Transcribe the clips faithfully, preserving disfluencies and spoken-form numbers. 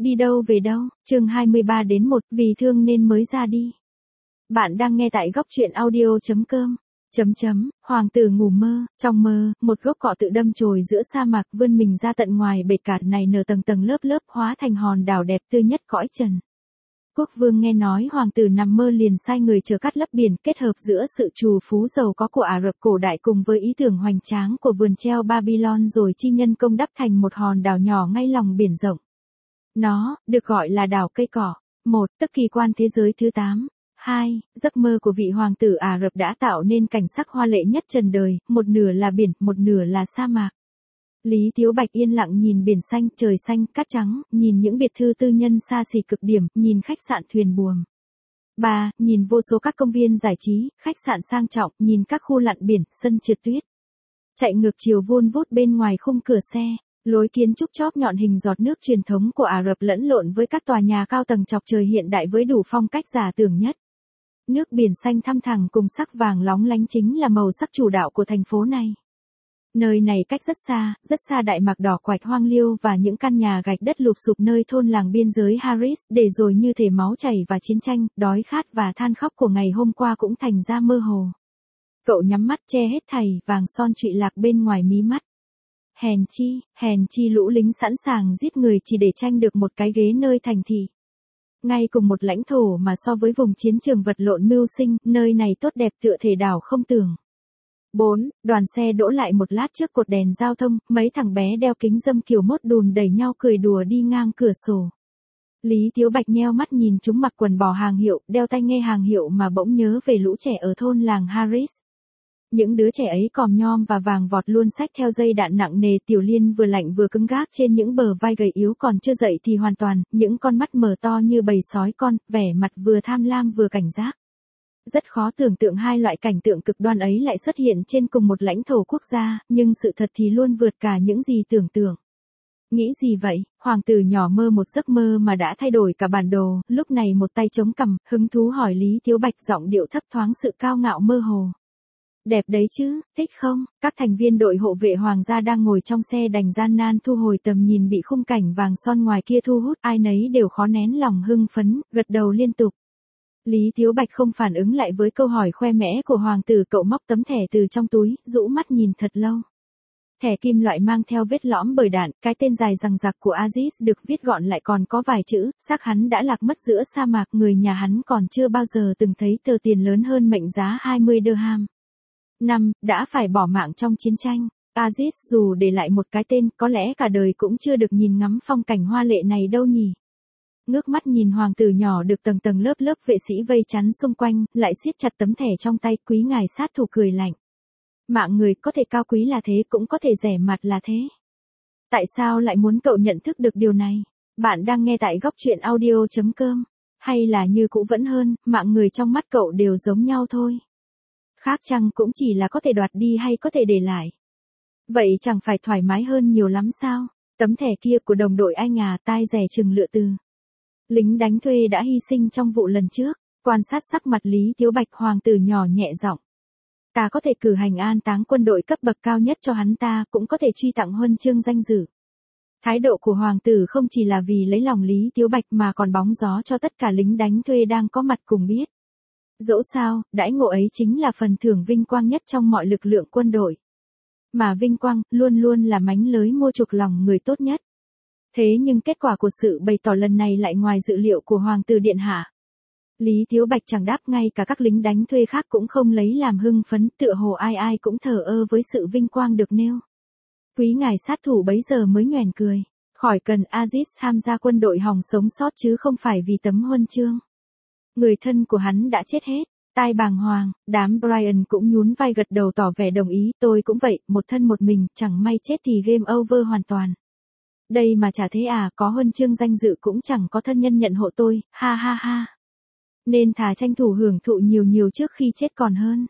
Đi đâu về đâu, chương hai mươi ba đến một, vì thương nên mới ra đi. Bạn đang nghe tại góc truyện audio.com. Chấm chấm, hoàng tử ngủ mơ, trong mơ, một gốc cọ tự đâm chồi giữa sa mạc vươn mình ra tận ngoài bệt cát này nở tầng tầng lớp lớp hóa thành hòn đảo đẹp tươi nhất cõi trần. Quốc vương nghe nói hoàng tử nằm mơ liền sai người chở cát lấp biển, kết hợp giữa sự trù phú giàu có của Ả Rập cổ đại cùng với ý tưởng hoành tráng của vườn treo Babylon rồi chi nhân công đắp thành một hòn đảo nhỏ ngay lòng biển rộng. Nó được gọi là đảo cây cỏ. Một, tức kỳ quan thế giới thứ tám. Hai, giấc mơ của vị hoàng tử Ả Rập đã tạo nên cảnh sắc hoa lệ nhất trần đời, một nửa là biển, một nửa là sa mạc. Lý Tiếu Bạch yên lặng nhìn biển xanh, trời xanh, cát trắng, nhìn những biệt thự tư nhân xa xỉ cực điểm, nhìn khách sạn thuyền buồm. Ba, nhìn vô số các công viên giải trí, khách sạn sang trọng, nhìn các khu lặn biển, sân trượt tuyết. Chạy ngược chiều vun vút bên ngoài khung cửa xe. Lối kiến trúc chóp nhọn hình giọt nước truyền thống của Ả Rập lẫn lộn với các tòa nhà cao tầng chọc trời hiện đại với đủ phong cách giả tưởng nhất. Nước biển xanh thăm thẳm cùng sắc vàng lóng lánh chính là màu sắc chủ đạo của thành phố này. Nơi này cách rất xa, rất xa đại mạc đỏ quạch hoang liêu và những căn nhà gạch đất lụp xụp nơi thôn làng biên giới Harris, để rồi như thể máu chảy và chiến tranh, đói khát và than khóc của ngày hôm qua cũng thành ra mơ hồ. Cậu nhắm mắt che hết thảy vàng son trụy lạc bên ngoài mí mắt. Hèn chi, hèn chi lũ lính sẵn sàng giết người chỉ để tranh được một cái ghế nơi thành thị. Ngay cùng một lãnh thổ mà so với vùng chiến trường vật lộn mưu sinh, nơi này tốt đẹp tựa thể đảo không tưởng. Bốn, đoàn xe đỗ lại một lát trước cột đèn giao thông, mấy thằng bé đeo kính râm kiểu mốt đùn đẩy nhau cười đùa đi ngang cửa sổ. Lý Tiếu Bạch nheo mắt nhìn chúng mặc quần bò hàng hiệu, đeo tai nghe hàng hiệu mà bỗng nhớ về lũ trẻ ở thôn làng Harris. Những đứa trẻ ấy còm nhom và vàng vọt luôn xách theo dây đạn nặng nề, Tiểu Liên vừa lạnh vừa cứng gác trên những bờ vai gầy yếu còn chưa dậy thì hoàn toàn, những con mắt mở to như bầy sói con, vẻ mặt vừa tham lam vừa cảnh giác. Rất khó tưởng tượng hai loại cảnh tượng cực đoan ấy lại xuất hiện trên cùng một lãnh thổ quốc gia, nhưng sự thật thì luôn vượt cả những gì tưởng tượng. Nghĩ gì vậy, hoàng tử nhỏ mơ một giấc mơ mà đã thay đổi cả bản đồ, lúc này một tay chống cằm, hứng thú hỏi Lý Tiếu Bạch giọng điệu thấp thoáng sự cao ngạo mơ hồ. Đẹp đấy chứ, thích không? Các thành viên đội hộ vệ hoàng gia đang ngồi trong xe đành gian nan thu hồi tầm nhìn bị khung cảnh vàng son ngoài kia thu hút, ai nấy đều khó nén lòng hưng phấn, gật đầu liên tục. Lý Tiếu Bạch không phản ứng lại với câu hỏi khoe mẽ của hoàng tử, cậu móc tấm thẻ từ trong túi, rũ mắt nhìn thật lâu. Thẻ kim loại mang theo vết lõm bởi đạn, cái tên dài dằng dặc của Aziz được viết gọn lại còn có vài chữ, xác hắn đã lạc mất giữa sa mạc, người nhà hắn còn chưa bao giờ từng thấy tờ tiền lớn hơn mệnh giá hai mươi dirham. Năm, đã phải bỏ mạng trong chiến tranh. Aziz dù để lại một cái tên, có lẽ cả đời cũng chưa được nhìn ngắm phong cảnh hoa lệ này đâu nhỉ. Ngước mắt nhìn hoàng tử nhỏ được tầng tầng lớp lớp vệ sĩ vây chắn xung quanh, lại siết chặt tấm thẻ trong tay, quý ngài sát thủ cười lạnh. Mạng người có thể cao quý là thế, cũng có thể rẻ mạt là thế. Tại sao lại muốn cậu nhận thức được điều này? Bạn đang nghe tại góc truyện audio.com. Hay là như cũ vẫn hơn, mạng người trong mắt cậu đều giống nhau thôi. Khác chăng cũng chỉ là có thể đoạt đi hay có thể để lại. Vậy chẳng phải thoải mái hơn nhiều lắm sao? Tấm thẻ kia của đồng đội anh à, tai rẻ chừng lựa từ. Lính đánh thuê đã hy sinh trong vụ lần trước. Quan sát sắc mặt Lý Tiếu Bạch, hoàng tử nhỏ nhẹ giọng. Ta có thể cử hành an táng quân đội cấp bậc cao nhất cho hắn ta, cũng có thể truy tặng huân chương danh dự. Thái độ của hoàng tử không chỉ là vì lấy lòng Lý Tiếu Bạch mà còn bóng gió cho tất cả lính đánh thuê đang có mặt cùng biết. Dẫu sao, đãi ngộ ấy chính là phần thưởng vinh quang nhất trong mọi lực lượng quân đội. Mà vinh quang, luôn luôn là mánh lới mua chuộc lòng người tốt nhất. Thế nhưng kết quả của sự bày tỏ lần này lại ngoài dự liệu của hoàng tử điện hạ. Lý Tiếu Bạch chẳng đáp, ngay cả các lính đánh thuê khác cũng không lấy làm hưng phấn, tựa hồ ai ai cũng thờ ơ với sự vinh quang được nêu. Quý ngài sát thủ bấy giờ mới nhoẻn cười. Khỏi cần Aziz tham gia quân đội hòng sống sót chứ không phải vì tấm huân chương. Người thân của hắn đã chết hết. Tai bàng hoàng, đám Brian cũng nhún vai gật đầu tỏ vẻ đồng ý, tôi cũng vậy, một thân một mình, chẳng may chết thì game over hoàn toàn. Đây mà chả thế à, có huân chương danh dự cũng chẳng có thân nhân nhận hộ tôi, ha ha ha. Nên thà tranh thủ hưởng thụ nhiều nhiều trước khi chết còn hơn.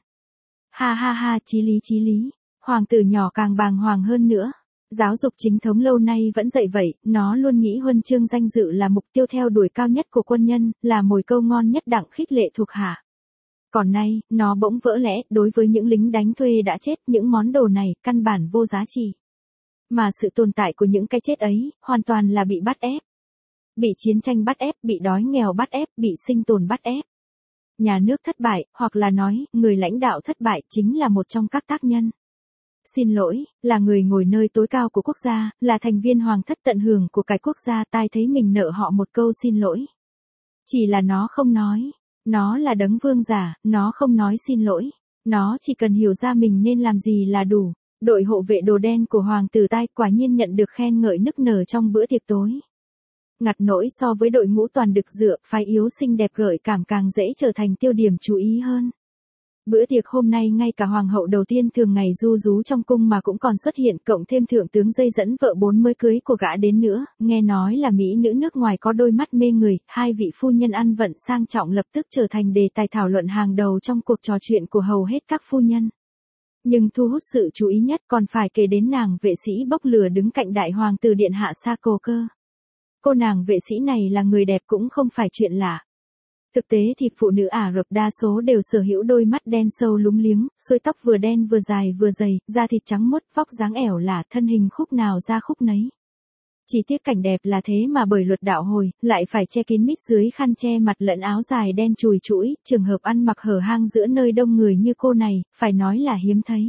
Ha ha ha, chí lý chí lý. Hoàng tử nhỏ càng bàng hoàng hơn nữa. Giáo dục chính thống lâu nay vẫn dạy vậy, nó luôn nghĩ huân chương danh dự là mục tiêu theo đuổi cao nhất của quân nhân, là mồi câu ngon nhất đặng khích lệ thuộc hạ. Còn nay, nó bỗng vỡ lẽ, đối với những lính đánh thuê đã chết, những món đồ này, căn bản vô giá trị. Mà sự tồn tại của những cái chết ấy, hoàn toàn là bị bắt ép. bị chiến tranh bắt ép, bị đói nghèo bắt ép, bị sinh tồn bắt ép. Nhà nước thất bại, hoặc là nói, người lãnh đạo thất bại chính là một trong các tác nhân. Xin lỗi, là người ngồi nơi tối cao của quốc gia, là thành viên hoàng thất tận hưởng của cái quốc gia, tai thấy mình nợ họ một câu xin lỗi. Chỉ là nó không nói, nó là đấng vương giả, nó không nói xin lỗi, nó chỉ cần hiểu ra mình nên làm gì là đủ. Đội hộ vệ đồ đen của hoàng tử Tai quả nhiên nhận được khen ngợi nức nở trong bữa tiệc tối. Ngặt nỗi so với đội ngũ toàn đực dựa, phái yếu xinh đẹp gợi cảm càng dễ trở thành tiêu điểm chú ý hơn. Bữa tiệc hôm nay ngay cả hoàng hậu đầu tiên thường ngày ru rú trong cung mà cũng còn xuất hiện, cộng thêm thượng tướng dây dẫn vợ bốn mới cưới của gã đến nữa, nghe nói là mỹ nữ nước ngoài có đôi mắt mê người, hai vị phu nhân ăn vận sang trọng lập tức trở thành đề tài thảo luận hàng đầu trong cuộc trò chuyện của hầu hết các phu nhân. Nhưng thu hút sự chú ý nhất còn phải kể đến nàng vệ sĩ bốc lửa đứng cạnh đại hoàng tử điện hạ Sako cơ. Cô nàng vệ sĩ này là người đẹp cũng không phải chuyện lạ. Thực tế thì phụ nữ Ả Rập đa số đều sở hữu đôi mắt đen sâu lúng liếng, xuôi tóc vừa đen vừa dài vừa dày, da thịt trắng muốt, vóc dáng ẻo lả, thân hình khúc nào ra khúc nấy. Chỉ tiếc cảnh đẹp là thế mà bởi luật đạo hồi, lại phải che kín mít dưới khăn che mặt lẫn áo dài đen chùi chũi, trường hợp ăn mặc hở hang giữa nơi đông người như cô này, phải nói là hiếm thấy.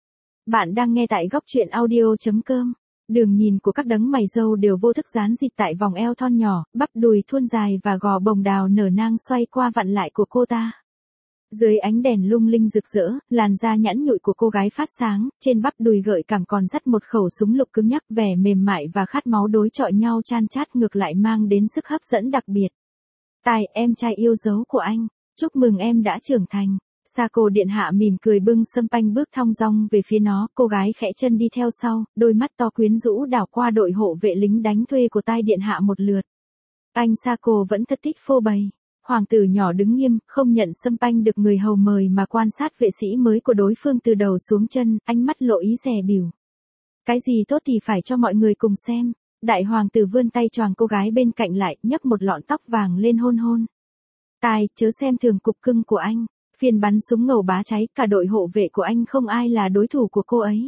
Bạn đang nghe tại góc truyện audio chấm com. Đường nhìn của các đấng mày râu đều vô thức dán dịt tại vòng eo thon nhỏ, bắp đùi thuôn dài và gò bồng đào nở nang xoay qua vặn lại của cô ta. Dưới ánh đèn lung linh rực rỡ, làn da nhẵn nhụi của cô gái phát sáng, trên bắp đùi gợi cảm còn dắt một khẩu súng lục cứng nhắc, vẻ mềm mại và khát máu đối chọi nhau chan chát ngược lại mang đến sức hấp dẫn đặc biệt. Tai, em trai yêu dấu của anh, chúc mừng em đã trưởng thành. Sako điện hạ mỉm cười bưng sâm panh bước thong dong về phía nó, cô gái khẽ chân đi theo sau, đôi mắt to quyến rũ đảo qua đội hộ vệ lính đánh thuê của Tai điện hạ một lượt. Anh Sako vẫn thật thích phô bày. Hoàng tử nhỏ đứng nghiêm, không nhận sâm panh được người hầu mời mà quan sát vệ sĩ mới của đối phương từ đầu xuống chân, ánh mắt lộ ý dè bỉu. Cái gì tốt thì phải cho mọi người cùng xem. Đại hoàng tử vươn tay choàng cô gái bên cạnh lại, nhấc một lọn tóc vàng lên hôn hôn. Tai, chớ xem thường cục cưng của anh. Phiên bắn súng ngầu bá cháy, cả đội hộ vệ của anh không ai là đối thủ của cô ấy.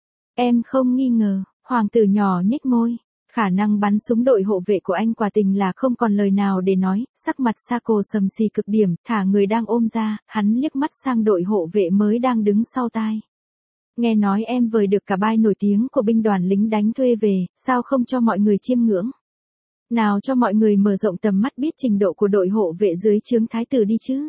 Em không nghi ngờ, hoàng tử nhỏ nhếch môi. Khả năng bắn súng đội hộ vệ của anh quả tình là không còn lời nào để nói, sắc mặt Sako sầm xì cực điểm, thả người đang ôm ra, hắn liếc mắt sang đội hộ vệ mới đang đứng sau Tai. Nghe nói em vời được cả bai nổi tiếng của binh đoàn lính đánh thuê về, sao không cho mọi người chiêm ngưỡng? Nào cho mọi người mở rộng tầm mắt biết trình độ của đội hộ vệ dưới trướng thái tử đi chứ.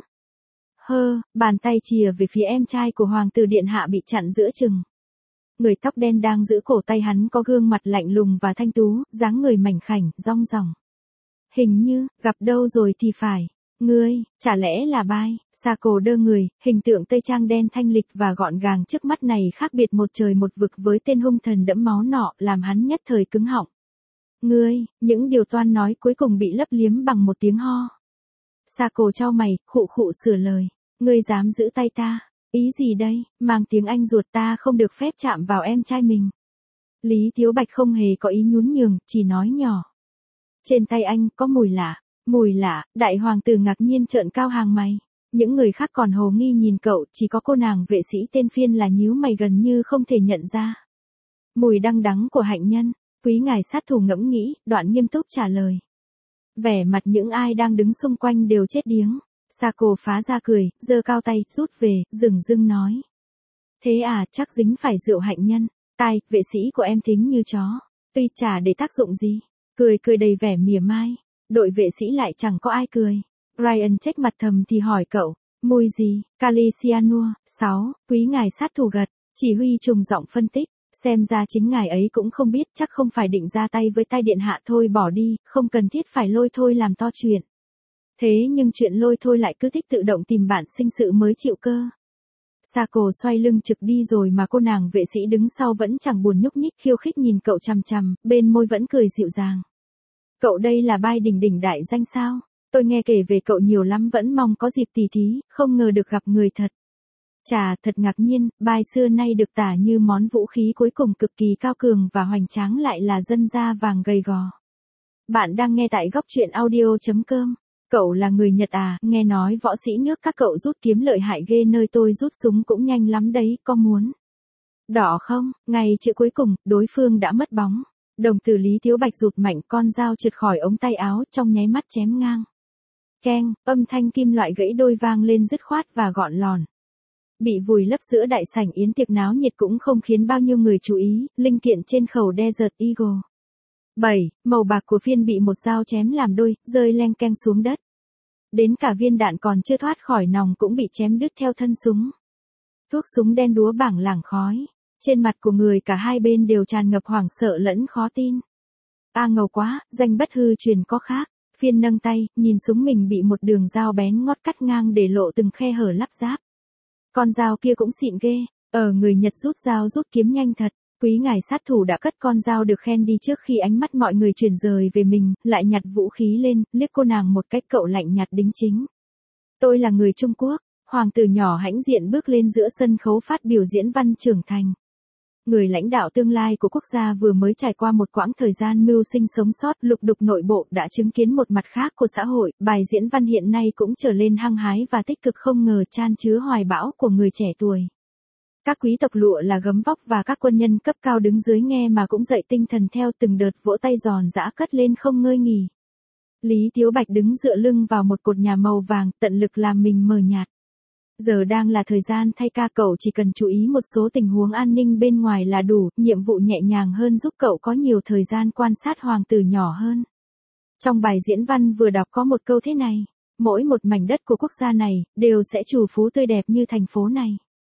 Hơ, bàn tay chìa về phía em trai của hoàng tử điện hạ bị chặn giữa chừng. Người tóc đen đang giữ cổ tay hắn có gương mặt lạnh lùng và thanh tú, dáng người mảnh khảnh, rong ròng. Hình như, gặp đâu rồi thì phải. Ngươi, chả lẽ là bai? Sako đơ người, hình tượng tây trang đen thanh lịch và gọn gàng trước mắt này khác biệt một trời một vực với tên hung thần đẫm máu nọ, làm hắn nhất thời cứng họng. Ngươi, những điều toan nói cuối cùng bị lấp liếm bằng một tiếng ho. Sako chau mày, khụ khụ sửa lời. Ngươi dám giữ tay ta? Ý gì đây, mang tiếng anh ruột ta không được phép chạm vào em trai mình. Lý Thiếu Bạch không hề có ý nhún nhường, chỉ nói nhỏ. Trên tay anh có mùi lạ, mùi lạ, đại hoàng tử ngạc nhiên trợn cao hàng mày. Những người khác còn hồ nghi nhìn cậu, chỉ có cô nàng vệ sĩ tên Phiên là nhíu mày gần như không thể nhận ra. Mùi đăng đắng của hạnh nhân, quý ngài sát thủ ngẫm nghĩ, đoạn nghiêm túc trả lời. Vẻ mặt những ai đang đứng xung quanh đều chết điếng. Sako phá ra cười, giơ cao tay, rút về, dừng dưng nói. Thế à, chắc dính phải rượu hạnh nhân. Tai, vệ sĩ của em thính như chó. Tuy chả để tác dụng gì. Cười cười đầy vẻ mỉa mai. Đội vệ sĩ lại chẳng có ai cười. Ryan trách mặt thầm thì hỏi cậu. Mùi gì? Kali cyanua. sáu. Quý ngài sát thủ gật. Chỉ huy trùng giọng phân tích. Xem ra chính ngài ấy cũng không biết, chắc không phải định ra tay với Tai điện hạ thôi bỏ đi, không cần thiết phải lôi thôi làm to chuyện. Thế nhưng chuyện lôi thôi lại cứ thích tự động tìm bạn sinh sự mới chịu cơ. Sako xoay lưng trực đi rồi mà cô nàng vệ sĩ đứng sau vẫn chẳng buồn nhúc nhích khiêu khích nhìn cậu chằm chằm, bên môi vẫn cười dịu dàng. Cậu đây là bai đỉnh đỉnh đại danh sao? Tôi nghe kể về cậu nhiều lắm vẫn mong có dịp tỉ thí, không ngờ được gặp người thật. Chà, thật ngạc nhiên, bai xưa nay được tả như món vũ khí cuối cùng cực kỳ cao cường và hoành tráng lại là dân da vàng gầy gò. Bạn đang nghe tại góc truyện audio chấm com. Cậu là người Nhật à, nghe nói võ sĩ nước các cậu rút kiếm lợi hại ghê, nơi tôi rút súng cũng nhanh lắm đấy, có muốn? Đỏ không? Ngay chữ cuối cùng, đối phương đã mất bóng. Đồng tử Lý Tiếu Bạch rụt mạnh, con dao trượt khỏi ống tay áo, trong nháy mắt chém ngang. Keng, âm thanh kim loại gãy đôi vang lên dứt khoát và gọn lòn. Bị vùi lấp giữa đại sảnh yến tiệc náo nhiệt cũng không khiến bao nhiêu người chú ý, linh kiện trên khẩu Desert Eagle. bảy. Màu bạc của phiên bị một dao chém làm đôi, rơi leng keng xuống đất. Đến cả viên đạn còn chưa thoát khỏi nòng cũng bị chém đứt theo thân súng. Thuốc súng đen đúa bảng lảng khói. Trên mặt của người cả hai bên đều tràn ngập hoảng sợ lẫn khó tin. A ngầu quá, danh bất hư truyền có khác. Phiên nâng tay, nhìn súng mình bị một đường dao bén ngót cắt ngang để lộ từng khe hở lắp ráp. Con dao kia cũng xịn ghê, ở người Nhật rút dao rút kiếm nhanh thật. Quý ngài sát thủ đã cất con dao được khen đi trước khi ánh mắt mọi người chuyển rời về mình, lại nhặt vũ khí lên, liếc cô nàng một cách cậu lạnh nhạt đính chính. Tôi là người Trung Quốc, hoàng tử nhỏ hãnh diện bước lên giữa sân khấu phát biểu diễn văn trưởng thành. Người lãnh đạo tương lai của quốc gia vừa mới trải qua một quãng thời gian mưu sinh sống sót lục đục nội bộ đã chứng kiến một mặt khác của xã hội, bài diễn văn hiện nay cũng trở lên hăng hái và tích cực không ngờ chan chứa hoài bão của người trẻ tuổi. Các quý tộc lụa là gấm vóc và các quân nhân cấp cao đứng dưới nghe mà cũng dậy tinh thần theo từng đợt vỗ tay giòn giã cất lên không ngơi nghỉ. Lý Tiếu Bạch đứng dựa lưng vào một cột nhà màu vàng, tận lực làm mình mờ nhạt. Giờ đang là thời gian thay ca, cậu chỉ cần chú ý một số tình huống an ninh bên ngoài là đủ, nhiệm vụ nhẹ nhàng hơn giúp cậu có nhiều thời gian quan sát hoàng tử nhỏ hơn. Trong bài diễn văn vừa đọc có một câu thế này, mỗi một mảnh đất của quốc gia này, đều sẽ trù phú tươi đẹp như thành phố này.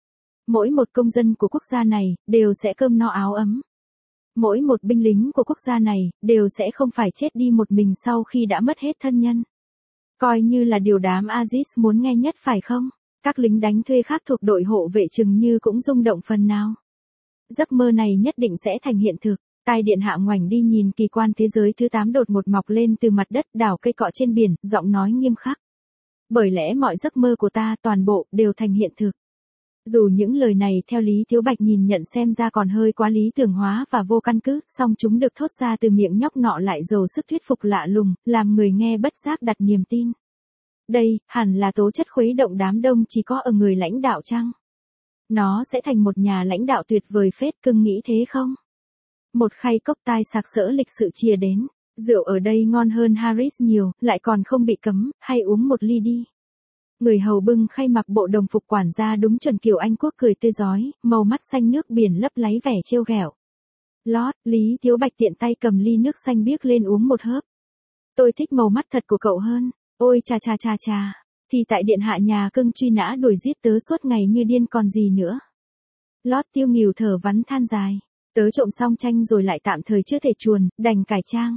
Mỗi một công dân của quốc gia này, đều sẽ cơm no áo ấm. Mỗi một binh lính của quốc gia này, đều sẽ không phải chết đi một mình sau khi đã mất hết thân nhân. Coi như là điều đám Aziz muốn nghe nhất phải không? Các lính đánh thuê khác thuộc đội hộ vệ chừng như cũng rung động phần nào. Giấc mơ này nhất định sẽ thành hiện thực. Tai điện hạ ngoảnh đi nhìn kỳ quan thế giới thứ tám đột ngột mọc lên từ mặt đất, đảo cây cọ trên biển, giọng nói nghiêm khắc. Bởi lẽ mọi giấc mơ của ta toàn bộ đều thành hiện thực. Dù những lời này theo Lý Tiếu Bạch nhìn nhận xem ra còn hơi quá lý tưởng hóa và vô căn cứ, song chúng được thốt ra từ miệng nhóc nọ lại giàu sức thuyết phục lạ lùng, làm người nghe bất giác đặt niềm tin. Đây, hẳn là tố chất khuấy động đám đông chỉ có ở người lãnh đạo chăng? Nó sẽ thành một nhà lãnh đạo tuyệt vời phết, cưng nghĩ thế không? Một khay cốc tai sạc sỡ lịch sự chia đến, rượu ở đây ngon hơn Harris nhiều, lại còn không bị cấm, hay uống một ly đi. Người hầu bưng khay mặc bộ đồng phục quản gia đúng chuẩn kiểu Anh quốc cười tươi rói, màu mắt xanh nước biển lấp láy vẻ trêu ghẹo. Lót, Lý Tiếu Bạch tiện tay cầm ly nước xanh biếc lên uống một hớp. Tôi thích màu mắt thật của cậu hơn. Ôi cha cha cha cha, thì tại điện hạ nhà cưng truy nã đuổi giết tớ suốt ngày như điên còn gì nữa. Lót tiêu nghỉu thở vắn than dài, tớ trộm xong tranh rồi lại tạm thời chưa thể chuồn, đành cải trang.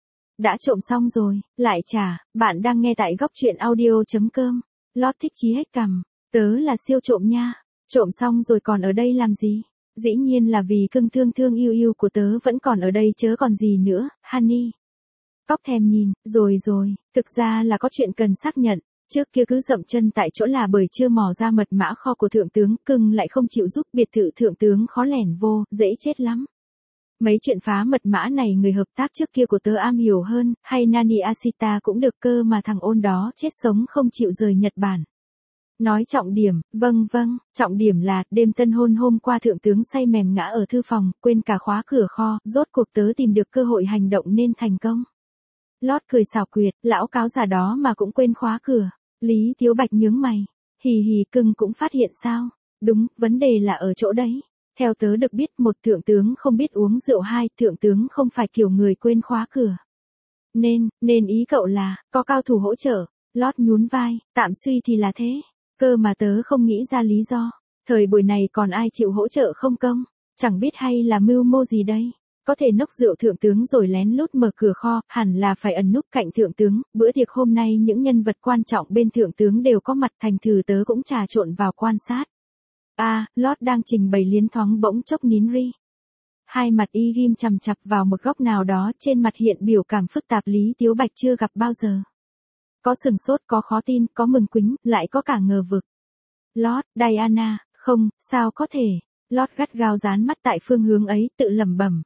Đã trộm xong rồi, lại trả, bạn đang nghe tại góc truyện audio chấm com. Lót thích chí hết cằm, tớ là siêu trộm nha, trộm xong rồi còn ở đây làm gì? Dĩ nhiên là vì cưng thương thương yêu yêu của tớ vẫn còn ở đây chớ còn gì nữa, honey. Cóc thèm nhìn, rồi rồi, thực ra là có chuyện cần xác nhận, trước kia cứ dậm chân tại chỗ là bởi chưa mò ra mật mã kho của thượng tướng, cưng lại không chịu giúp, biệt thự thượng tướng khó lẻn vô, dễ chết lắm. Mấy chuyện phá mật mã này người hợp tác trước kia của tớ am hiểu hơn, hay Nani Ashita cũng được cơ mà thằng ôn đó chết sống không chịu rời Nhật Bản. Nói trọng điểm, vâng vâng, trọng điểm là, đêm tân hôn hôm qua thượng tướng say mềm ngã ở thư phòng, quên cả khóa cửa kho, rốt cuộc tớ tìm được cơ hội hành động nên thành công. Lót cười xảo quyệt, lão cáo già đó mà cũng quên khóa cửa. Lý Tiếu Bạch nhướng mày. Hì hì, cưng cũng phát hiện sao? Đúng, vấn đề là ở chỗ đấy. Theo tớ được biết, một thượng tướng không biết uống rượu, hai, thượng tướng không phải kiểu người quên khóa cửa. Nên, nên ý cậu là, có cao thủ hỗ trợ. Lót nhún vai, tạm suy thì là thế. Cơ mà tớ không nghĩ ra lý do. Thời buổi này còn ai chịu hỗ trợ không công? Chẳng biết hay là mưu mô gì đây? Có thể nốc rượu thượng tướng rồi lén lút mở cửa kho, hẳn là phải ẩn núp cạnh thượng tướng, bữa tiệc hôm nay những nhân vật quan trọng bên thượng tướng đều có mặt, thành thử tớ cũng trà trộn vào quan sát. A, à, Lót đang trình bày liến thoáng bỗng chốc nín ri. Hai mặt y ghim chằm chặp vào một góc nào đó, trên mặt hiện biểu cảm phức tạp Lý Tiếu Bạch chưa gặp bao giờ. Có sừng sốt, có khó tin, có mừng quính, lại có cả ngờ vực. Lót, Diana, không, sao có thể. Lót gắt gao dán mắt tại phương hướng ấy, tự lẩm bẩm.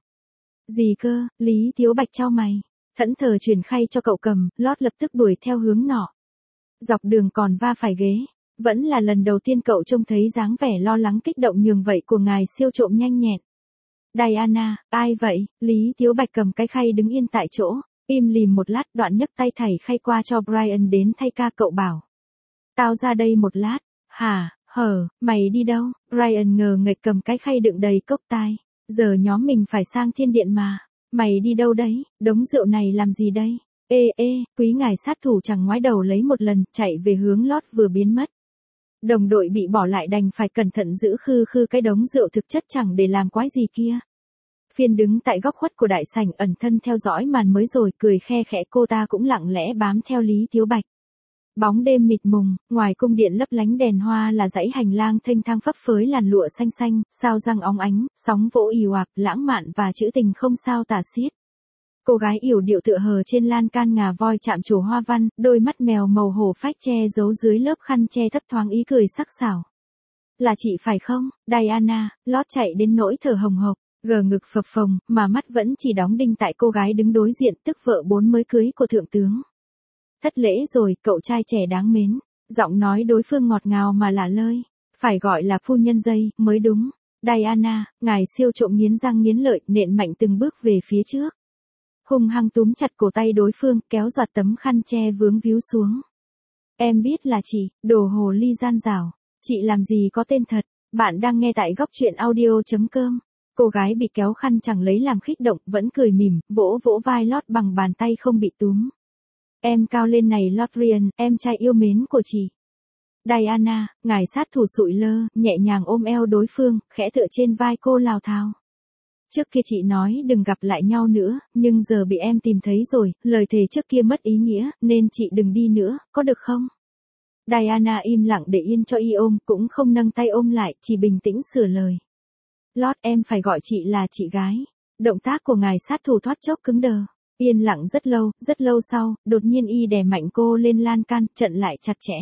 Gì cơ? Lý Tiếu Bạch chau mày. Thẫn thờ truyền khay cho cậu cầm, Lót lập tức đuổi theo hướng nọ. Dọc đường còn va phải ghế. Vẫn là lần đầu tiên cậu trông thấy dáng vẻ lo lắng kích động nhường vậy của ngài siêu trộm nhanh nhẹn. Diana, ai vậy? Lý Tiếu Bạch cầm cái khay đứng yên tại chỗ, im lìm một lát đoạn nhấc tay thảy khay qua cho Brian đến thay ca. Cậu bảo. Tao ra đây một lát. Hả, hở, mày đi đâu? Brian ngờ nghệch cầm cái khay đựng đầy cốc tai. Giờ nhóm mình phải sang thiên điện mà. Mày đi đâu đấy? Đống rượu này làm gì đây? Ê ê, quý ngài sát thủ chẳng ngoái đầu lấy một lần, chạy về hướng lót vừa biến mất. Đồng đội bị bỏ lại đành phải cẩn thận giữ khư khư cái đống rượu thực chất chẳng để làm quái gì kia. Phiên đứng tại góc khuất của đại sảnh ẩn thân theo dõi màn mới rồi cười khe khẽ, cô ta cũng lặng lẽ bám theo Lý Tiếu Bạch. Bóng đêm mịt mùng, ngoài cung điện lấp lánh đèn hoa là dãy hành lang thênh thang phấp phới làn lụa xanh xanh, sao răng óng ánh, sóng vỗ ì oạc, lãng mạn và trữ tình không sao tả xiết. Cô gái yểu điệu tựa hờ trên lan can ngà voi chạm trổ hoa văn, đôi mắt mèo màu hổ phách che giấu dưới lớp khăn che thấp thoáng ý cười sắc sảo. Là chị phải không, Diana? Lót chạy đến nỗi thở hồng hộc, gờ ngực phập phồng, mà mắt vẫn chỉ đóng đinh tại cô gái đứng đối diện, tức vợ bốn mới cưới của thượng tướng. Thất lễ rồi, cậu trai trẻ đáng mến. Giọng nói đối phương ngọt ngào mà lả lơi. Phải gọi là phu nhân dây, mới đúng. Diana, ngài siêu trộm nghiến răng nghiến lợi, nện mạnh từng bước về phía trước. Hung hăng túm chặt cổ tay đối phương, kéo giọt tấm khăn che vướng víu xuống. Em biết là chị, đồ hồ ly gian dảo. Chị làm gì có tên thật. Bạn đang nghe tại góc truyện audio chấm com. Cô gái bị kéo khăn chẳng lấy làm khích động, vẫn cười mỉm, vỗ vỗ vai Lót bằng bàn tay không bị túm. Em cao lên này Lothrien, em trai yêu mến của chị. Diana, ngài sát thủ sụi lơ, nhẹ nhàng ôm eo đối phương, khẽ tựa trên vai cô lào thào. Trước kia chị nói đừng gặp lại nhau nữa, nhưng giờ bị em tìm thấy rồi, lời thề trước kia mất ý nghĩa, nên chị đừng đi nữa, có được không? Diana im lặng để yên cho y ôm, cũng không nâng tay ôm lại, chỉ bình tĩnh sửa lời. Lót, em phải gọi chị là chị gái. Động tác của ngài sát thủ thoát chốc cứng đờ. Yên lặng rất lâu, rất lâu sau, đột nhiên y đè mạnh cô lên lan can, chặn lại chặt chẽ.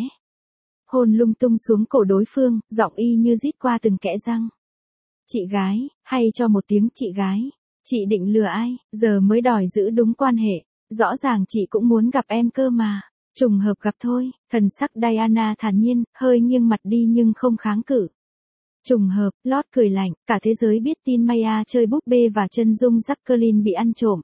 Hôn lung tung xuống cổ đối phương, giọng y như rít qua từng kẽ răng. Chị gái, hay cho một tiếng chị gái. Chị định lừa ai, giờ mới đòi giữ đúng quan hệ. Rõ ràng chị cũng muốn gặp em cơ mà. Trùng hợp gặp thôi, thần sắc Diana thản nhiên, hơi nghiêng mặt đi nhưng không kháng cự. Trùng hợp, Lót cười lạnh, cả thế giới biết tin Maya chơi búp bê và chân dung Jacqueline bị ăn trộm.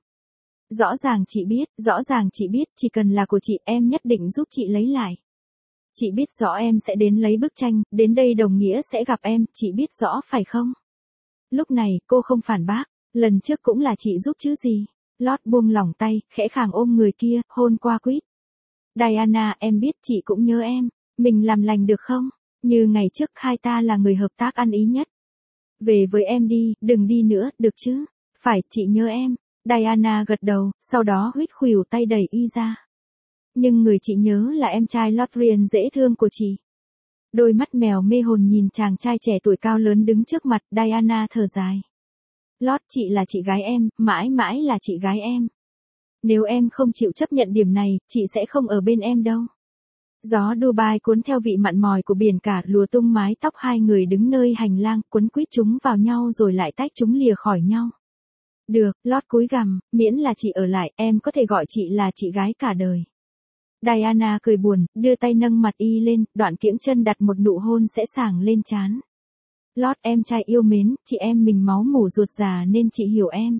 Rõ ràng chị biết, rõ ràng chị biết, chỉ cần là của chị em nhất định giúp chị lấy lại. Chị biết rõ em sẽ đến lấy bức tranh, đến đây đồng nghĩa sẽ gặp em, chị biết rõ phải không? Lúc này, cô không phản bác, lần trước cũng là chị giúp chứ gì. Lót buông lỏng tay, khẽ khàng ôm người kia, hôn qua quýt. Diana, em biết chị cũng nhớ em, mình làm lành được không? Như ngày trước hai ta là người hợp tác ăn ý nhất. Về với em đi, đừng đi nữa, được chứ? Phải, chị nhớ em. Diana gật đầu, sau đó huýt khuỷu tay đẩy y ra. Nhưng người chị nhớ là em trai Lothrien dễ thương của chị. Đôi mắt mèo mê hồn nhìn chàng trai trẻ tuổi cao lớn đứng trước mặt, Diana thở dài. Lót, chị là chị gái em, mãi mãi là chị gái em. Nếu em không chịu chấp nhận điểm này, chị sẽ không ở bên em đâu. Gió Dubai cuốn theo vị mặn mòi của biển cả lùa tung mái tóc hai người đứng nơi hành lang, quấn quýt chúng vào nhau rồi lại tách chúng lìa khỏi nhau. Được, Lót cúi gằm, miễn là chị ở lại, em có thể gọi chị là chị gái cả đời. Diana cười buồn, đưa tay nâng mặt y lên, đoạn kiễng chân đặt một nụ hôn sẽ sảng lên trán. Lót, em trai yêu mến, chị em mình máu mủ ruột già nên chị hiểu em.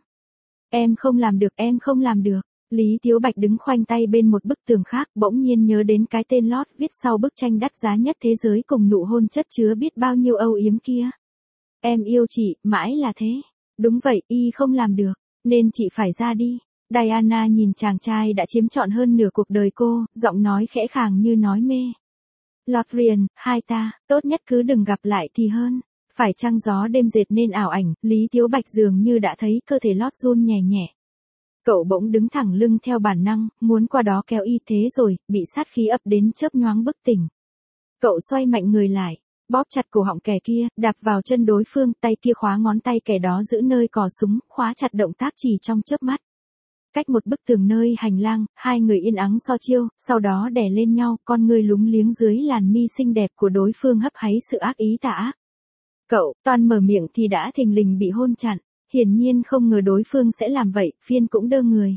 Em không làm được, em không làm được. Lý Tiếu Bạch đứng khoanh tay bên một bức tường khác, bỗng nhiên nhớ đến cái tên Lót viết sau bức tranh đắt giá nhất thế giới cùng nụ hôn chất chứa biết bao nhiêu âu yếm kia. Em yêu chị, mãi là thế. Đúng vậy, y không làm được, nên chị phải ra đi. Diana nhìn chàng trai đã chiếm trọn hơn nửa cuộc đời cô, giọng nói khẽ khàng như nói mê. Lothrien, hai ta, tốt nhất cứ đừng gặp lại thì hơn. Phải chăng gió đêm dệt nên ảo ảnh, Lý Tiếu Bạch dường như đã thấy cơ thể Lót run nhẹ nhẹ. Cậu bỗng đứng thẳng lưng theo bản năng, muốn qua đó kéo y thế rồi, bị sát khí ập đến chớp nhoáng bức tỉnh. Cậu xoay mạnh người lại, bóp chặt cổ họng kẻ kia, đạp vào chân đối phương, tay kia khóa ngón tay kẻ đó giữ nơi cò súng, khóa chặt động tác chỉ trong chớp mắt. Cách một bức tường nơi hành lang, hai người yên ắng so chiêu, sau đó đè lên nhau, con người lúng liếng dưới làn mi xinh đẹp của đối phương hấp háy sự ác ý tà ác. Cậu, toàn mở miệng thì đã thình lình bị hôn chặn, hiển nhiên không ngờ đối phương sẽ làm vậy, phiên cũng đơ người.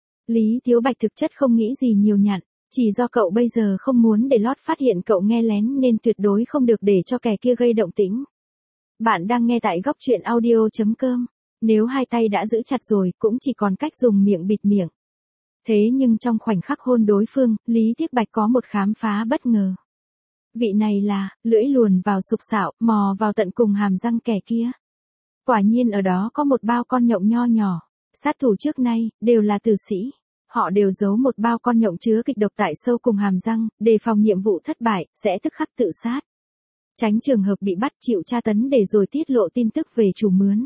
Lý Tiếu Bạch thực chất không nghĩ gì nhiều nhặn, chỉ do cậu bây giờ không muốn để Lót phát hiện cậu nghe lén nên tuyệt đối không được để cho kẻ kia gây động tĩnh. Bạn đang nghe tại góc truyện audio chấm com. Nếu hai tay đã giữ chặt rồi, cũng chỉ còn cách dùng miệng bịt miệng. Thế nhưng trong khoảnh khắc hôn đối phương, Lý Tiếc Bạch có một khám phá bất ngờ. Vị này là, lưỡi luồn vào sục sạo, mò vào tận cùng hàm răng kẻ kia. Quả nhiên ở đó có một bao con nhộng nho nhỏ. Sát thủ trước nay, đều là tử sĩ. Họ đều giấu một bao con nhộng chứa kịch độc tại sâu cùng hàm răng, đề phòng nhiệm vụ thất bại, sẽ tức khắc tự sát. Tránh trường hợp bị bắt chịu tra tấn để rồi tiết lộ tin tức về chủ mướn.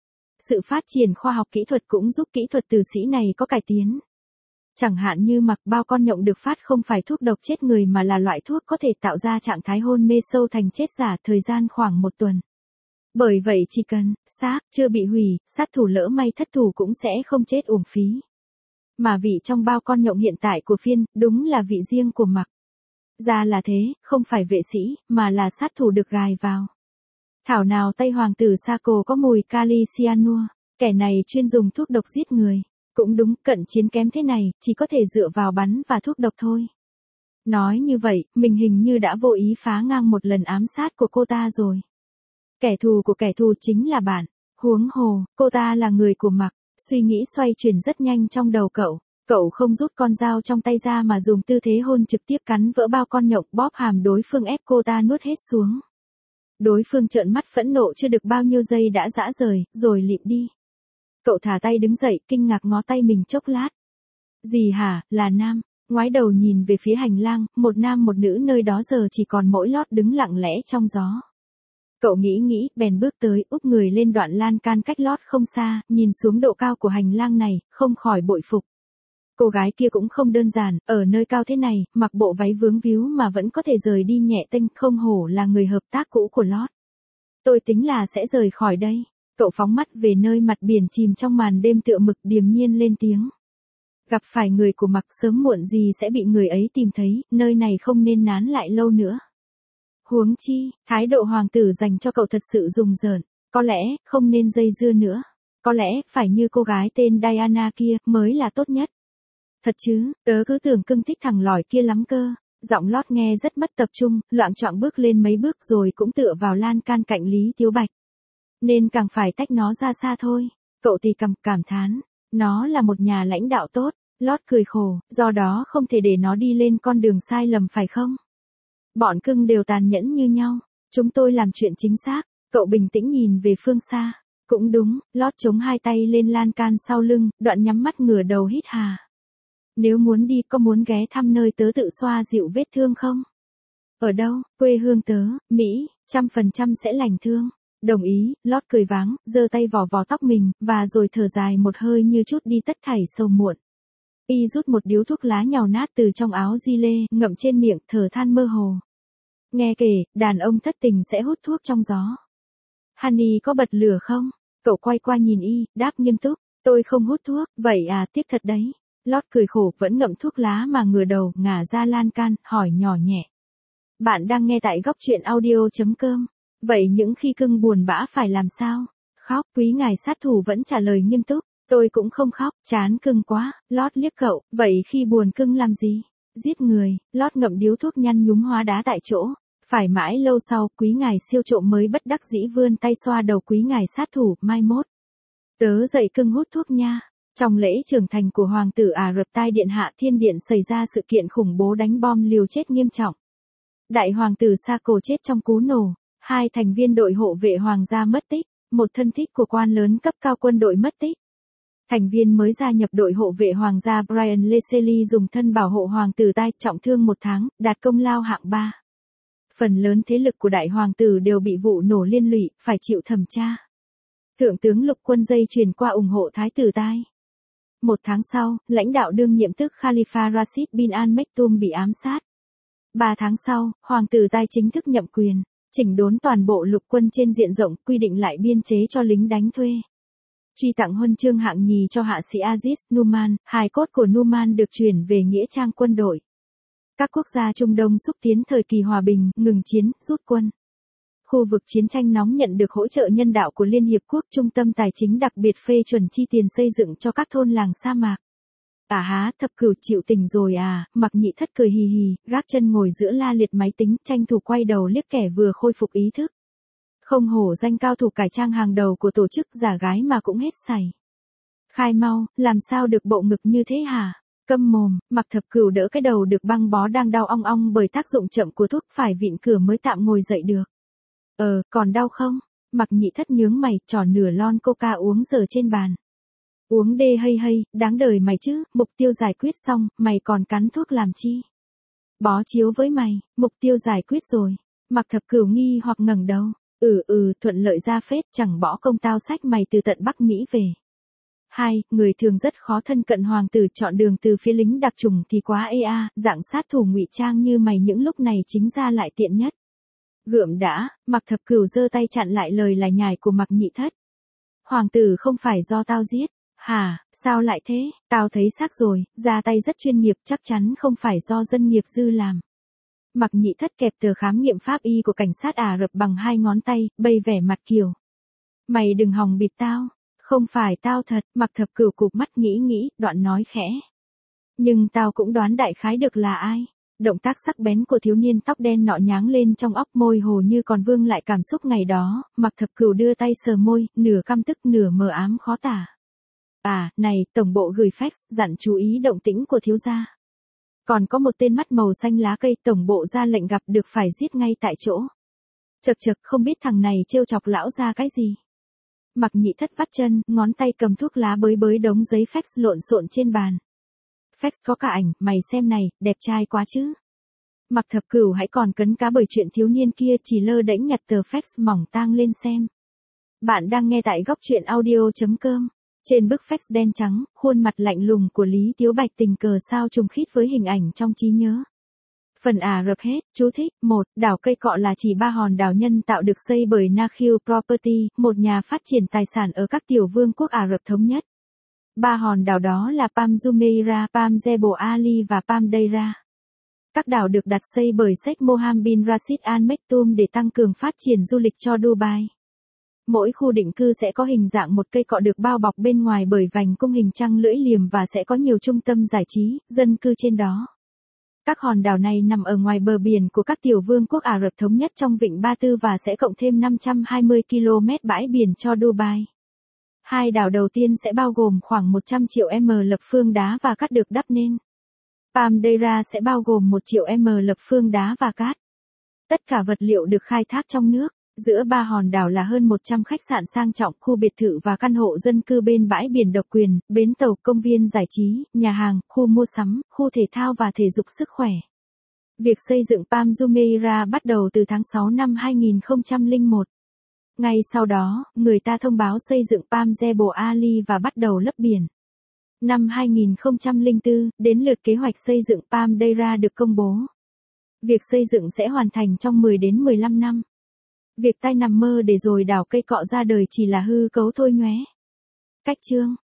Sự phát triển khoa học kỹ thuật cũng giúp kỹ thuật tử sĩ này có cải tiến. Chẳng hạn như mặc bao con nhộng được phát không phải thuốc độc chết người mà là loại thuốc có thể tạo ra trạng thái hôn mê sâu thành chết giả thời gian khoảng một tuần. Bởi vậy chỉ cần, xác, chưa bị hủy, sát thủ lỡ may thất thủ cũng sẽ không chết uổng phí. Mà vị trong bao con nhộng hiện tại của phiên, đúng là vị riêng của Mặc. Ra là thế, không phải vệ sĩ, mà là sát thủ được gài vào. Thảo nào Tây Hoàng tử Saco có mùi kali cyanua, kẻ này chuyên dùng thuốc độc giết người. Cũng đúng, cận chiến kém thế này, chỉ có thể dựa vào bắn và thuốc độc thôi. Nói như vậy, mình hình như đã vô ý phá ngang một lần ám sát của cô ta rồi. Kẻ thù của kẻ thù chính là bạn. Huống hồ, cô ta là người của Mặc. Suy nghĩ xoay chuyển rất nhanh trong đầu cậu. Cậu không rút con dao trong tay ra mà dùng tư thế hôn trực tiếp cắn vỡ bao con nhộng bóp hàm đối phương ép cô ta nuốt hết xuống. Đối phương trợn mắt phẫn nộ chưa được bao nhiêu giây đã rã rời, rồi lịm đi. Cậu thả tay đứng dậy, kinh ngạc ngó tay mình chốc lát. Gì hả, là nam. Ngoái đầu nhìn về phía hành lang, một nam một nữ nơi đó giờ chỉ còn mỗi lót đứng lặng lẽ trong gió. Cậu nghĩ nghĩ, bèn bước tới, úp người lên đoạn lan can cách lót không xa, nhìn xuống độ cao của hành lang này, không khỏi bội phục. Cô gái kia cũng không đơn giản, ở nơi cao thế này, mặc bộ váy vướng víu mà vẫn có thể rời đi nhẹ tênh, không hổ là người hợp tác cũ của lót. Tôi tính là sẽ rời khỏi đây. Cậu phóng mắt về nơi mặt biển chìm trong màn đêm tựa mực điềm nhiên lên tiếng. Gặp phải người của Mặc sớm muộn gì sẽ bị người ấy tìm thấy, nơi này không nên nán lại lâu nữa. Huống chi, thái độ hoàng tử dành cho cậu thật sự rùng rợn, có lẽ, không nên dây dưa nữa. Có lẽ, phải như cô gái tên Diana kia, mới là tốt nhất. Thật chứ, tớ cứ tưởng cưng thích thằng lỏi kia lắm cơ. Giọng lót nghe rất mất tập trung, loạng choạng bước lên mấy bước rồi cũng tựa vào lan can cạnh Lý Tiếu Bạch. Nên càng phải tách nó ra xa thôi. Cậu thì cầm cảm thán. Nó là một nhà lãnh đạo tốt. Lót cười khổ, do đó không thể để nó đi lên con đường sai lầm phải không? Bọn cưng đều tàn nhẫn như nhau. Chúng tôi làm chuyện chính xác. Cậu bình tĩnh nhìn về phương xa. Cũng đúng, lót chống hai tay lên lan can sau lưng, đoạn nhắm mắt ngửa đầu hít hà. Nếu muốn đi có muốn ghé thăm nơi tớ tự xoa dịu vết thương không? Ở đâu, quê hương tớ, Mỹ, trăm phần trăm sẽ lành thương. Đồng ý, lót cười váng, giơ tay vò vò tóc mình, và rồi thở dài một hơi như chút đi tất thảy sầu muộn. Y rút một điếu thuốc lá nhàu nát từ trong áo di lê, ngậm trên miệng, thở than mơ hồ. Nghe kể, đàn ông thất tình sẽ hút thuốc trong gió. Honey có bật lửa không? Cậu quay qua nhìn Y, đáp nghiêm túc, tôi không hút thuốc, vậy à, tiếc thật đấy. Lót cười khổ vẫn ngậm thuốc lá mà ngửa đầu, ngả ra lan can, hỏi nhỏ nhẹ. Bạn đang nghe tại góc truyện audio.com. Vậy những khi cưng buồn bã phải làm sao? Khóc, quý ngài sát thủ vẫn trả lời nghiêm túc. Tôi cũng không khóc, chán cưng quá. Lót liếc cậu, vậy khi buồn cưng làm gì? Giết người. Lót ngậm điếu thuốc nhăn nhúm hóa đá tại chỗ. Phải mãi lâu sau, quý ngài siêu trộm mới bất đắc dĩ vươn tay xoa đầu quý ngài sát thủ, mai mốt. Tớ dạy cưng hút thuốc nha. Trong lễ trưởng thành của Hoàng tử Ả Rập Tai Điện Hạ Thiên Điện xảy ra sự kiện khủng bố đánh bom liều chết nghiêm trọng. Đại hoàng tử Saco chết trong cú nổ, hai thành viên đội hộ vệ hoàng gia mất tích, một thân thích của quan lớn cấp cao quân đội mất tích. Thành viên mới gia nhập đội hộ vệ hoàng gia Brian Leslie dùng thân bảo hộ hoàng tử Tai trọng thương một tháng, đạt công lao hạng ba. Phần lớn thế lực của đại hoàng tử đều bị vụ nổ liên lụy, phải chịu thẩm tra. Thượng tướng lục quân dây truyền qua ủng hộ thái tử Tai. Một tháng sau, lãnh đạo đương nhiệm tức Khalifa Rashid bin Al Maktoum bị ám sát. Ba tháng sau, hoàng tử Tai chính thức nhậm quyền, chỉnh đốn toàn bộ lục quân trên diện rộng, quy định lại biên chế cho lính đánh thuê. Truy tặng huân chương hạng nhì cho hạ sĩ Aziz Numan, hài cốt của Numan được chuyển về nghĩa trang quân đội. Các quốc gia Trung Đông xúc tiến thời kỳ hòa bình, ngừng chiến, rút quân. Khu vực chiến tranh nóng nhận được hỗ trợ nhân đạo của Liên Hiệp Quốc, Trung tâm Tài chính đặc biệt phê chuẩn chi tiền xây dựng cho các thôn làng sa mạc. À há, thập cửu chịu tình rồi à, Mặc Nhị Thất cười hì hì, gác chân ngồi giữa la liệt máy tính, tranh thủ quay đầu liếc kẻ vừa khôi phục ý thức. Không hổ danh cao thủ cải trang hàng đầu của tổ chức giả gái mà cũng hết sảy. Khai mau, làm sao được bộ ngực như thế hả? Câm mồm, Mạc Thập Cửu đỡ cái đầu được băng bó đang đau ong ong bởi tác dụng chậm của thuốc phải vịn cửa mới tạm ngồi dậy được. Ờ, còn đau không? Mạc Nhị Thất nhướng mày, trò nửa lon coca uống giờ trên bàn. Uống đê hay hay, đáng đời mày chứ, mục tiêu giải quyết xong, mày còn cắn thuốc làm chi? Bó chiếu với mày, mục tiêu giải quyết rồi. Mạc Thập Cửu nghi hoặc ngẩng đầu. Ừ ừ, thuận lợi ra phết, chẳng bỏ công tao xách mày từ tận Bắc Mỹ về. Hai, người thường rất khó thân cận hoàng tử, chọn đường từ phía lính đặc trùng thì quá ê a, dạng sát thủ ngụy trang như mày những lúc này chính ra lại tiện nhất. Gượm đã, Mạc Thập Cửu giơ tay chặn lại lời lải nhải của Mạc Nhị Thất. Hoàng tử không phải do tao giết. Hả, sao lại thế? Tao thấy xác rồi, ra tay rất chuyên nghiệp, chắc chắn không phải do dân nghiệp dư làm. Mạc Nhị Thất kẹp tờ khám nghiệm pháp y của cảnh sát Ả Rập bằng hai ngón tay, bày vẻ mặt kiều. Mày đừng hòng bịp tao. Không phải tao thật, Mạc Thập Cửu cụp mắt nghĩ nghĩ, đoạn nói khẽ. Nhưng tao cũng đoán đại khái được là ai. Động tác sắc bén của thiếu niên tóc đen nọ nháng lên trong óc, môi hồ như còn vương lại cảm xúc ngày đó, Mạc Thập Cửu đưa tay sờ môi, nửa căm tức nửa mờ ám khó tả. À, này, tổng bộ gửi fax, dặn chú ý động tĩnh của thiếu gia. Còn có một tên mắt màu xanh lá cây, tổng bộ ra lệnh gặp được phải giết ngay tại chỗ. Chật chật, không biết thằng này trêu chọc lão ra cái gì. Mạc Nhị Thất vắt chân, ngón tay cầm thuốc lá bới bới đống giấy fax lộn xộn trên bàn. Fax có cả ảnh, mày xem này, đẹp trai quá chứ. Mạc Thập Cửu hãy còn cấn cá bởi chuyện thiếu niên kia chỉ lơ đễnh nhặt tờ fax mỏng tang lên xem. Bạn đang nghe tại góc truyện audio chấm com. Trên bức fax đen trắng, khuôn mặt lạnh lùng của Lý Tiếu Bạch tình cờ sao trùng khít với hình ảnh trong trí nhớ. Phần Ả Rập hết, chú thích, một, đảo cây cọ là chỉ ba hòn đảo nhân tạo được xây bởi Nakheel Property, một nhà phát triển tài sản ở các tiểu vương quốc Ả Rập thống nhất. Ba hòn đảo đó là Palm Jumeirah, Palm Jebel Ali và Palm Deira. Các đảo được đặt xây bởi Sheikh Mohammed bin Rashid Al Maktoum để tăng cường phát triển du lịch cho Dubai. Mỗi khu định cư sẽ có hình dạng một cây cọ được bao bọc bên ngoài bởi vành cung hình trăng lưỡi liềm và sẽ có nhiều trung tâm giải trí, dân cư trên đó. Các hòn đảo này nằm ở ngoài bờ biển của các tiểu vương quốc Ả Rập thống nhất trong vịnh Ba Tư và sẽ cộng thêm năm trăm hai mươi ki lô mét bãi biển cho Dubai. Hai đảo đầu tiên sẽ bao gồm khoảng một trăm triệu m lập phương đá và cát được đắp nên. Palm Deira sẽ bao gồm một triệu m lập phương đá và cát. Tất cả vật liệu được khai thác trong nước. Giữa ba hòn đảo là hơn một trăm khách sạn sang trọng, khu biệt thự và căn hộ dân cư bên bãi biển độc quyền, bến tàu, công viên giải trí, nhà hàng, khu mua sắm, khu thể thao và thể dục sức khỏe. Việc xây dựng Palm Jumeirah bắt đầu từ tháng sáu năm hai nghìn không trăm lẻ một. Ngay sau đó, người ta thông báo xây dựng Palm Jebel Ali và bắt đầu lấp biển. Năm hai nghìn không trăm lẻ bốn, đến lượt kế hoạch xây dựng Palm Deira được công bố. Việc xây dựng sẽ hoàn thành trong mười đến mười lăm năm. Việc tai nằm mơ để rồi đảo cây cọ ra đời chỉ là hư cấu thôi nhé. Cách chương